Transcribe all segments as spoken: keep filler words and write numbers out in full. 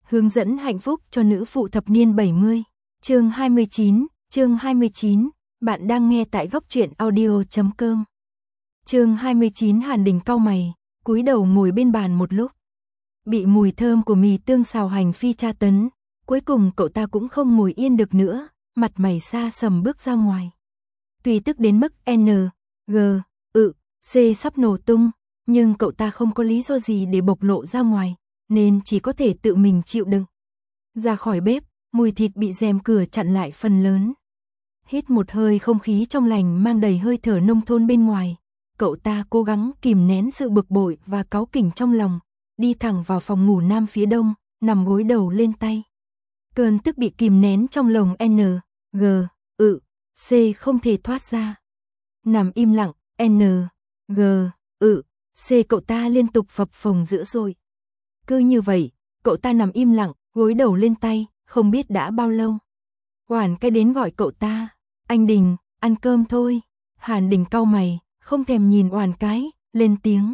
Hướng dẫn hạnh phúc cho nữ phụ thập niên bảy mươi. Chương hai mươi chín, chương hai mươi chín, bạn đang nghe tại góc truyện audio chấm com. Chương hai mươi chín. Hàn Đình cau mày, cúi đầu ngồi bên bàn một lúc. Bị mùi thơm của mì tương xào hành phi tra tấn, cuối cùng cậu ta cũng không ngồi yên được nữa, mặt mày xa sầm bước ra ngoài. Tuy tức đến mức N, G, ự, C sắp nổ tung, nhưng cậu ta không có lý do gì để bộc lộ ra ngoài, nên chỉ có thể tự mình chịu đựng. Ra khỏi bếp, mùi thịt bị rèm cửa chặn lại phần lớn. Hít một hơi không khí trong lành mang đầy hơi thở nông thôn bên ngoài, cậu ta cố gắng kìm nén sự bực bội và cáu kỉnh trong lòng, đi thẳng vào phòng ngủ nam phía đông, nằm gối đầu lên tay. Cơn tức bị kìm nén trong lồng N, G, ự, C không thể thoát ra. Nằm im lặng, N, G, ự, C cậu ta liên tục phập phồng dữ dội. Cứ như vậy, cậu ta nằm im lặng, gối đầu lên tay, không biết đã bao lâu. Oản cái đến gọi cậu ta, anh Đình, ăn cơm thôi. Hàn Đình cau mày, không thèm nhìn Oản cái, lên tiếng.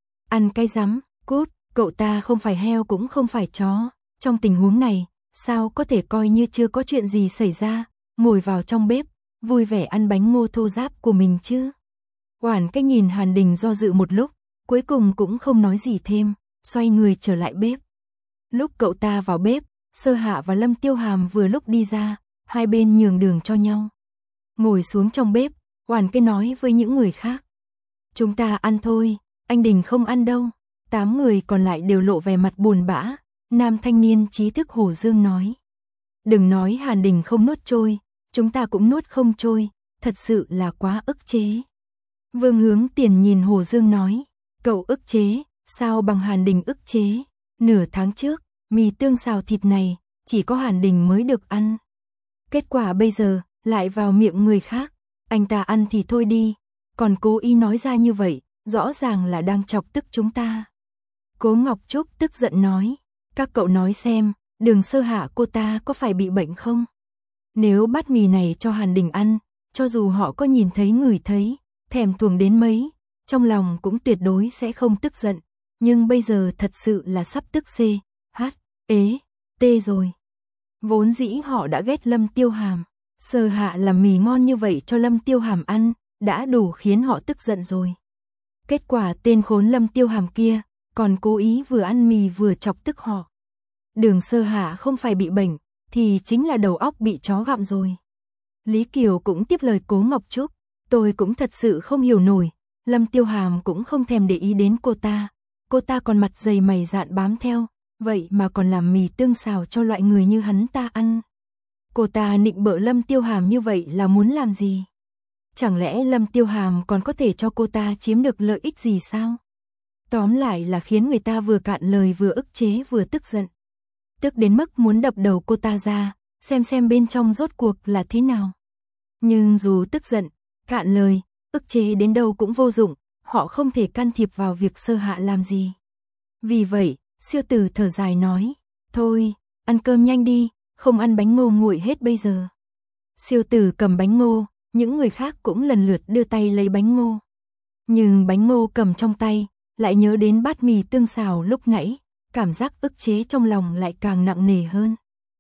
Ăn cái rắm, cút, cậu ta không phải heo cũng không phải chó. Trong tình huống này, sao có thể coi như chưa có chuyện gì xảy ra, ngồi vào trong bếp, vui vẻ ăn bánh ngô thô ráp của mình chứ. Oản cái nhìn Hàn Đình do dự một lúc, cuối cùng cũng không nói gì thêm, xoay người trở lại bếp. Lúc cậu ta vào bếp, Sơ Hạ và Lâm Tiêu Hàm vừa lúc đi ra, hai bên nhường đường cho nhau. Ngồi xuống trong bếp, Oản cái nói với những người khác. Chúng ta ăn thôi, anh Đình không ăn đâu. Tám người còn lại đều lộ vẻ mặt buồn bã. Nam thanh niên trí thức Hồ Dương nói. Đừng nói Hàn Đình không nuốt trôi, chúng ta cũng nuốt không trôi, thật sự là quá ức chế. Vương Hướng Tiền nhìn Hồ Dương nói. Cậu ức chế, sao bằng Hàn Đình ức chế? Nửa tháng trước, mì tương xào thịt này, chỉ có Hàn Đình mới được ăn. Kết quả bây giờ, lại vào miệng người khác. Anh ta ăn thì thôi đi, còn cố ý nói ra như vậy, rõ ràng là đang chọc tức chúng ta. Cố Ngọc Trúc tức giận nói. Các cậu nói xem, Đường Sơ Hạ cô ta có phải bị bệnh không? Nếu bát mì này cho Hàn Đình ăn, cho dù họ có nhìn thấy ngửi thấy, thèm thuồng đến mấy, trong lòng cũng tuyệt đối sẽ không tức giận. Nhưng bây giờ thật sự là sắp tức C, H, ế, T rồi. Vốn dĩ họ đã ghét Lâm Tiêu Hàm. Sơ Hạ làm mì ngon như vậy cho Lâm Tiêu Hàm ăn, đã đủ khiến họ tức giận rồi. Kết quả tên khốn Lâm Tiêu Hàm kia, còn cố ý vừa ăn mì vừa chọc tức họ. Đường Sơ Hạ không phải bị bệnh, thì chính là đầu óc bị chó gặm rồi. Lý Kiều cũng tiếp lời Cố Ngọc Trúc. Tôi cũng thật sự không hiểu nổi, Lâm Tiêu Hàm cũng không thèm để ý đến cô ta. Cô ta còn mặt dày mày dạn bám theo, vậy mà còn làm mì tương xào cho loại người như hắn ta ăn. Cô ta nịnh bợ Lâm Tiêu Hàm như vậy là muốn làm gì? Chẳng lẽ Lâm Tiêu Hàm còn có thể cho cô ta chiếm được lợi ích gì sao? Tóm lại là khiến người ta vừa cạn lời vừa ức chế vừa tức giận. Tức đến mức muốn đập đầu cô ta ra, xem xem bên trong rốt cuộc là thế nào. Nhưng dù tức giận, cạn lời, ức chế đến đâu cũng vô dụng, họ không thể can thiệp vào việc Sơ Hạ làm gì. Vì vậy, Siêu Tử thở dài nói, thôi, ăn cơm nhanh đi, không ăn bánh ngô nguội hết bây giờ. Siêu Tử cầm bánh ngô, những người khác cũng lần lượt đưa tay lấy bánh ngô. Nhưng bánh ngô cầm trong tay, lại nhớ đến bát mì tương xào lúc nãy, cảm giác ức chế trong lòng lại càng nặng nề hơn.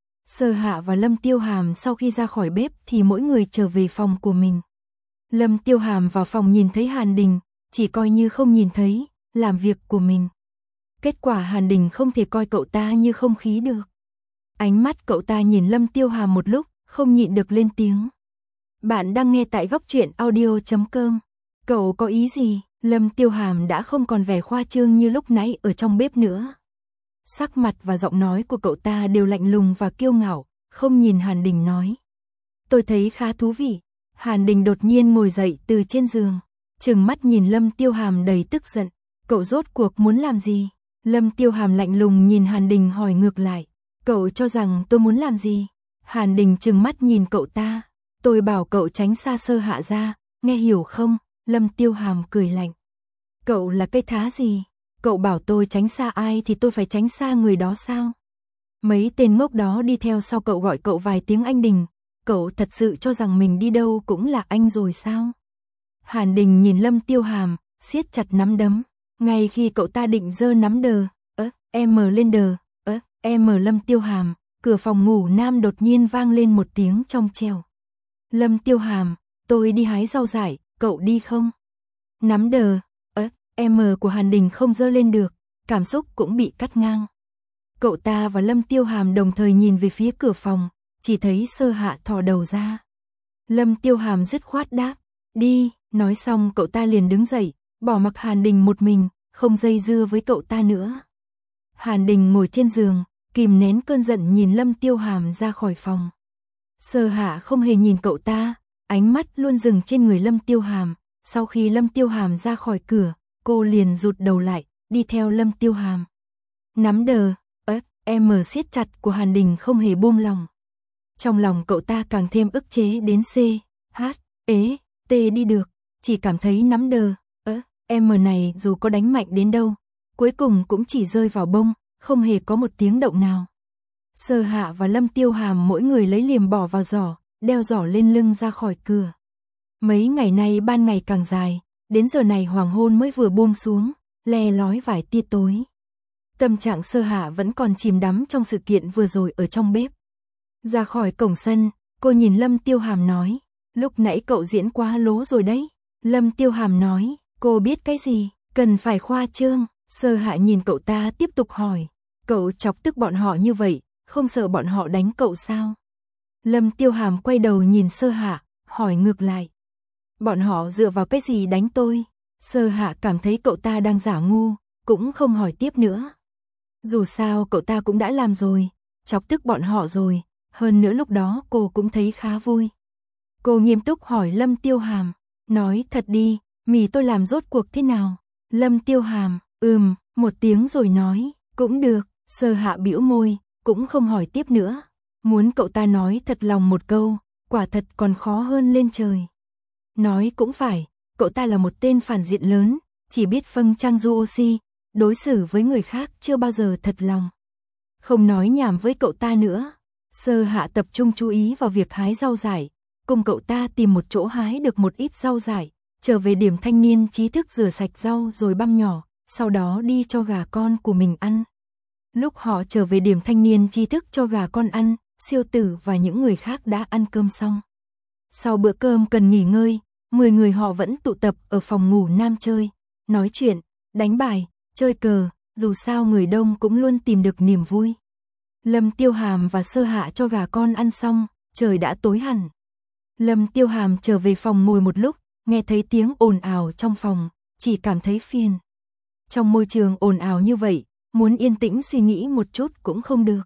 Sơ Hạ và Lâm Tiêu Hàm sau khi ra khỏi bếp thì mỗi người trở về phòng của mình. Lâm Tiêu Hàm vào phòng nhìn thấy Hàn Đình, chỉ coi như không nhìn thấy, làm việc của mình. Kết quả Hàn Đình không thể coi cậu ta như không khí được. Ánh mắt cậu ta nhìn Lâm Tiêu Hàm một lúc, không nhịn được lên tiếng. Bạn đang nghe tại góc truyện audio chấm com. Cậu có ý gì? Lâm Tiêu Hàm đã không còn vẻ khoa trương như lúc nãy ở trong bếp nữa. Sắc mặt và giọng nói của cậu ta đều lạnh lùng và kiêu ngạo, không nhìn Hàn Đình nói. Tôi thấy khá thú vị. Hàn Đình đột nhiên ngồi dậy từ trên giường, trừng mắt nhìn Lâm Tiêu Hàm đầy tức giận. Cậu rốt cuộc muốn làm gì? Lâm Tiêu Hàm lạnh lùng nhìn Hàn Đình hỏi ngược lại. Cậu cho rằng tôi muốn làm gì? Hàn Đình trừng mắt nhìn cậu ta. Tôi bảo cậu tránh xa Sơ Hạ ra, nghe hiểu không? Lâm Tiêu Hàm cười lạnh. Cậu là cây thá gì? Cậu bảo tôi tránh xa ai thì tôi phải tránh xa người đó sao? Mấy tên ngốc đó đi theo sau cậu gọi cậu vài tiếng anh Đình. Cậu thật sự cho rằng mình đi đâu cũng là anh rồi sao? Hàn Đình nhìn Lâm Tiêu Hàm, siết chặt nắm đấm. Ngay khi cậu ta định giơ nắm đờ, ớ, em mờ lên đờ, ớ, em Lâm Tiêu Hàm, cửa phòng ngủ nam đột nhiên vang lên một tiếng trong trẻo. Lâm Tiêu Hàm, tôi đi hái rau dại, cậu đi không? Nắm đờ, ớ, em của Hàn Đình không dơ lên được, cảm xúc cũng bị cắt ngang. Cậu ta và Lâm Tiêu Hàm đồng thời nhìn về phía cửa phòng, chỉ thấy Sơ Hạ thò đầu ra. Lâm Tiêu Hàm dứt khoát đáp, đi, nói xong cậu ta liền đứng dậy, bỏ mặc Hàn Đình một mình, không dây dưa với cậu ta nữa. Hàn Đình ngồi trên giường, kìm nén cơn giận nhìn Lâm Tiêu Hàm ra khỏi phòng. Sơ Hạ không hề nhìn cậu ta, ánh mắt luôn dừng trên người Lâm Tiêu Hàm. Sau khi Lâm Tiêu Hàm ra khỏi cửa, cô liền rụt đầu lại, đi theo Lâm Tiêu Hàm. Nắm đờ, ớt, em siết chặt của Hàn Đình không hề buông lòng. Trong lòng cậu ta càng thêm ức chế đến C, H, ế, T đi được, chỉ cảm thấy nắm đờ, ớt, em này dù có đánh mạnh đến đâu, cuối cùng cũng chỉ rơi vào bông, không hề có một tiếng động nào. Sơ Hạ và Lâm Tiêu Hàm mỗi người lấy liềm bỏ vào giỏ, đeo giỏ lên lưng ra khỏi cửa. Mấy ngày nay ban ngày càng dài, đến giờ này hoàng hôn mới vừa buông xuống, le lói vài tia tối. Tâm trạng Sơ Hạ vẫn còn chìm đắm trong sự kiện vừa rồi ở trong bếp. Ra khỏi cổng sân, cô nhìn Lâm Tiêu Hàm nói, lúc nãy cậu diễn quá lố rồi đấy. Lâm Tiêu Hàm nói, cô biết cái gì, cần phải khoa trương. Sơ Hạ nhìn cậu ta tiếp tục hỏi, cậu chọc tức bọn họ như vậy, không sợ bọn họ đánh cậu sao? Lâm Tiêu Hàm quay đầu nhìn Sơ Hạ, hỏi ngược lại. Bọn họ dựa vào cái gì đánh tôi? Sơ Hạ cảm thấy cậu ta đang giả ngu, cũng không hỏi tiếp nữa. Dù sao cậu ta cũng đã làm rồi, chọc tức bọn họ rồi, hơn nữa lúc đó cô cũng thấy khá vui. Cô nghiêm túc hỏi Lâm Tiêu Hàm, nói thật đi, mì tôi làm rốt cuộc thế nào? Lâm Tiêu Hàm, ừm, một tiếng rồi nói, cũng được. Sơ Hạ bĩu môi, cũng không hỏi tiếp nữa. Muốn cậu ta nói thật lòng một câu, quả thật còn khó hơn lên trời. Nói cũng phải, cậu ta là một tên phản diện lớn, chỉ biết phâng trăng du oxy, đối xử với người khác chưa bao giờ thật lòng. Không nói nhảm với cậu ta nữa. Sơ Hạ tập trung chú ý vào việc hái rau dại, cùng cậu ta tìm một chỗ hái được một ít rau dại, trở về điểm thanh niên trí thức rửa sạch rau rồi băm nhỏ, sau đó đi cho gà con của mình ăn. Lúc họ trở về điểm thanh niên trí thức cho gà con ăn, Siêu Tử và những người khác đã ăn cơm xong. Sau bữa cơm cần nghỉ ngơi, mười người họ vẫn tụ tập ở phòng ngủ nam chơi, nói chuyện, đánh bài, chơi cờ, dù sao người đông cũng luôn tìm được niềm vui. Lâm Tiêu Hàm và Sơ Hạ cho gà con ăn xong, trời đã tối hẳn. Lâm Tiêu Hàm trở về phòng ngồi một lúc, nghe thấy tiếng ồn ào trong phòng, chỉ cảm thấy phiền. Trong môi trường ồn ào như vậy, muốn yên tĩnh suy nghĩ một chút cũng không được.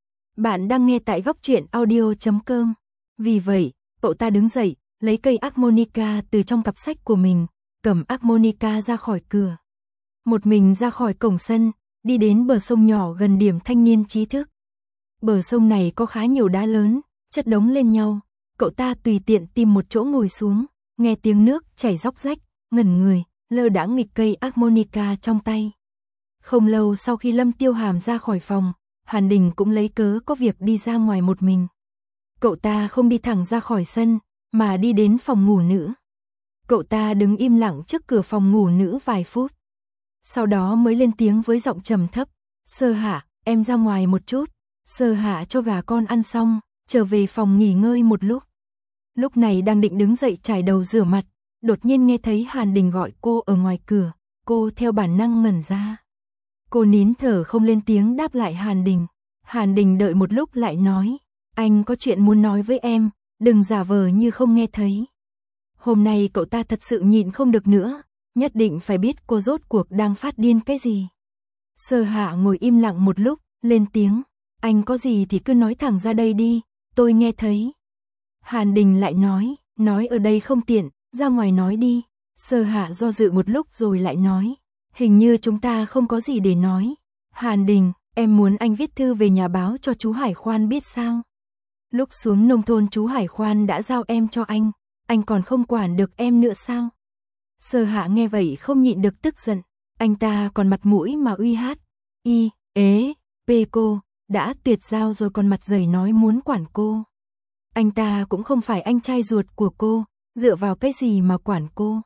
Bạn đang nghe tại góc truyện audio chấm com. Vì vậy, cậu ta đứng dậy, lấy cây harmonica từ trong cặp sách của mình, cầm harmonica ra khỏi cửa. Một mình ra khỏi cổng sân, đi đến bờ sông nhỏ gần điểm thanh niên trí thức. Bờ sông này có khá nhiều đá lớn, chất đống lên nhau. Cậu ta tùy tiện tìm một chỗ ngồi xuống, nghe tiếng nước chảy róc rách, ngẩn người, lơ đãng nghịch cây harmonica trong tay. Không lâu sau khi Lâm Tiêu Hàm ra khỏi phòng, Hàn Đình cũng lấy cớ có việc đi ra ngoài một mình. Cậu ta không đi thẳng ra khỏi sân, mà đi đến phòng ngủ nữ. Cậu ta đứng im lặng trước cửa phòng ngủ nữ vài phút. Sau đó mới lên tiếng với giọng trầm thấp, Sơ Hạ, em ra ngoài một chút. Sơ Hạ cho gà con ăn xong, trở về phòng nghỉ ngơi một lúc. Lúc này đang định đứng dậy chải đầu rửa mặt, đột nhiên nghe thấy Hàn Đình gọi cô ở ngoài cửa, cô theo bản năng ngẩn ra. Cô nín thở không lên tiếng đáp lại Hàn Đình. Hàn Đình đợi một lúc lại nói, anh có chuyện muốn nói với em, đừng giả vờ như không nghe thấy. Hôm nay cậu ta thật sự nhịn không được nữa, nhất định phải biết cô rốt cuộc đang phát điên cái gì. Sơ Hạ ngồi im lặng một lúc, lên tiếng, anh có gì thì cứ nói thẳng ra đây đi, tôi nghe thấy. Hàn Đình lại nói, nói ở đây không tiện, ra ngoài nói đi. Sơ Hạ do dự một lúc rồi lại nói, hình như chúng ta không có gì để nói. Hàn Đình, em muốn anh viết thư về nhà báo cho chú Hải Khoan biết sao? Lúc xuống nông thôn chú Hải Khoan đã giao em cho anh, anh còn không quản được em nữa sao? Sơ Hạ nghe vậy không nhịn được tức giận, anh ta còn mặt mũi mà uy hát, y, ế, pê cô, đã tuyệt giao rồi còn mặt dày nói muốn quản cô. Anh ta cũng không phải anh trai ruột của cô, dựa vào cái gì mà quản cô.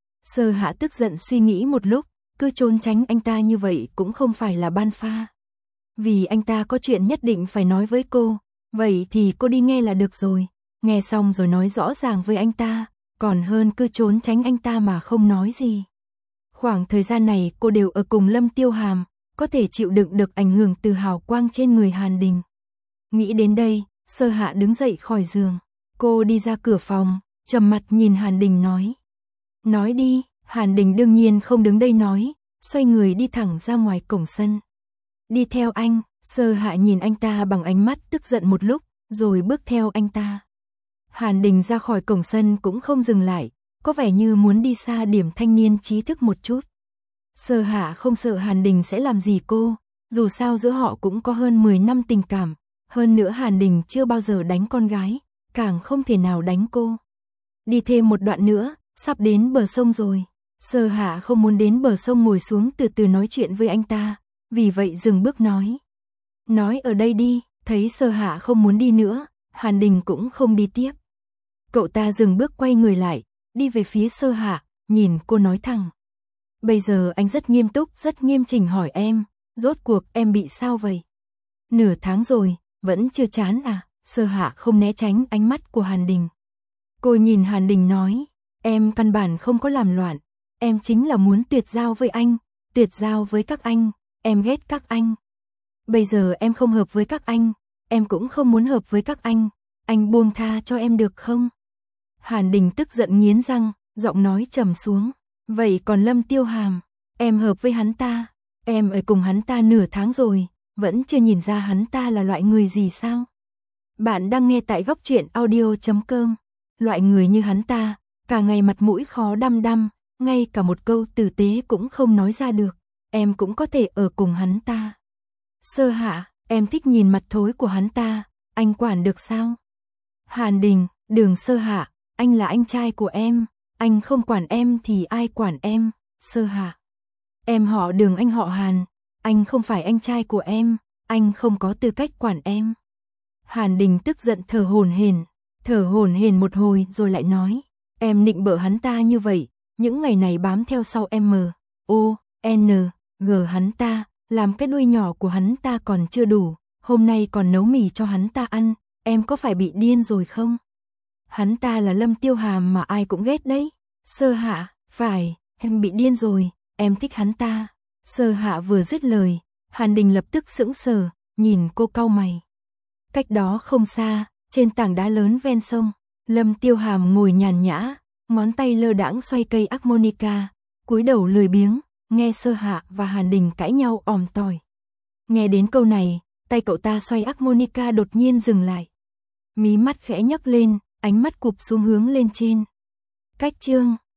Sơ Hạ tức giận suy nghĩ một lúc, cứ trốn tránh anh ta như vậy cũng không phải là ban pha. Vì anh ta có chuyện nhất định phải nói với cô, vậy thì cô đi nghe là được rồi, nghe xong rồi nói rõ ràng với anh ta, còn hơn cứ trốn tránh anh ta mà không nói gì. Khoảng thời gian này cô đều ở cùng Lâm Tiêu Hàm, có thể chịu đựng được ảnh hưởng từ hào quang trên người Hàn Đình. Nghĩ đến đây, Sơ Hạ đứng dậy khỏi giường, cô đi ra cửa phòng, trầm mặt nhìn Hàn Đình nói. Nói đi, Hàn Đình đương nhiên không đứng đây nói, xoay người đi thẳng ra ngoài cổng sân. Đi theo anh, Sơ Hạ nhìn anh ta bằng ánh mắt tức giận một lúc, rồi bước theo anh ta. Hàn Đình ra khỏi cổng sân cũng không dừng lại, có vẻ như muốn đi xa điểm thanh niên trí thức một chút. Sơ Hạ không sợ Hàn Đình sẽ làm gì cô, dù sao giữa họ cũng có hơn mười năm tình cảm, hơn nữa Hàn Đình chưa bao giờ đánh con gái, càng không thể nào đánh cô. Đi thêm một đoạn nữa, sắp đến bờ sông rồi. Sơ Hạ không muốn đến bờ sông ngồi xuống từ từ nói chuyện với anh ta, vì vậy dừng bước nói. Nói ở đây đi, thấy Sơ Hạ không muốn đi nữa, Hàn Đình cũng không đi tiếp. Cậu ta dừng bước quay người lại, đi về phía Sơ Hạ, nhìn cô nói thẳng. Bây giờ anh rất nghiêm túc, rất nghiêm chỉnh hỏi em, rốt cuộc em bị sao vậy? Nửa tháng rồi, vẫn chưa chán à? Sơ Hạ không né tránh ánh mắt của Hàn Đình. Cô nhìn Hàn Đình nói, em căn bản không có làm loạn, em chính là muốn tuyệt giao với anh, tuyệt giao với các anh, em ghét các anh. Bây giờ em không hợp với các anh, em cũng không muốn hợp với các anh, anh buông tha cho em được không? Hàn Đình tức giận nghiến răng, giọng nói trầm xuống. Vậy còn Lâm Tiêu Hàm, em hợp với hắn ta, em ở cùng hắn ta nửa tháng rồi, vẫn chưa nhìn ra hắn ta là loại người gì sao? Bạn đang nghe tại góc truyện audio chấm com. Loại người như hắn ta, cả ngày mặt mũi khó đăm đăm, ngay cả một câu tử tế cũng không nói ra được, em cũng có thể ở cùng hắn ta. Sơ Hạ, em thích nhìn mặt thối của hắn ta, anh quản được sao? Hàn Đình, Đường Sơ Hạ, anh là anh trai của em, anh không quản em thì ai quản em? Sơ Hạ, em họ Đường, anh họ Hàn, anh không phải anh trai của em, anh không có tư cách quản em. Hàn Đình tức giận thở hổn hển, thở hổn hển một hồi rồi lại nói, em nịnh bợ hắn ta như vậy, những ngày này bám theo sau em M, O, N, G hắn ta, làm cái đuôi nhỏ của hắn ta còn chưa đủ, hôm nay còn nấu mì cho hắn ta ăn, em có phải bị điên rồi không? Hắn ta là Lâm Tiêu Hàm mà ai cũng ghét đấy. Sơ Hạ, phải, em bị điên rồi, em thích hắn ta. Sơ Hạ vừa dứt lời, Hàn Đình lập tức sững sờ, nhìn cô cau mày. Cách đó không xa, trên tảng đá lớn ven sông, Lâm Tiêu Hàm ngồi nhàn nhã, ngón tay lơ đãng xoay cây harmonica, cúi đầu lười biếng, nghe Sơ Hạ và Hàn Đình cãi nhau òm tỏi. Nghe đến câu này, tay cậu ta xoay harmonica đột nhiên dừng lại. Mí mắt khẽ nhấc lên, ánh mắt cụp xuống hướng lên trên. Cách chương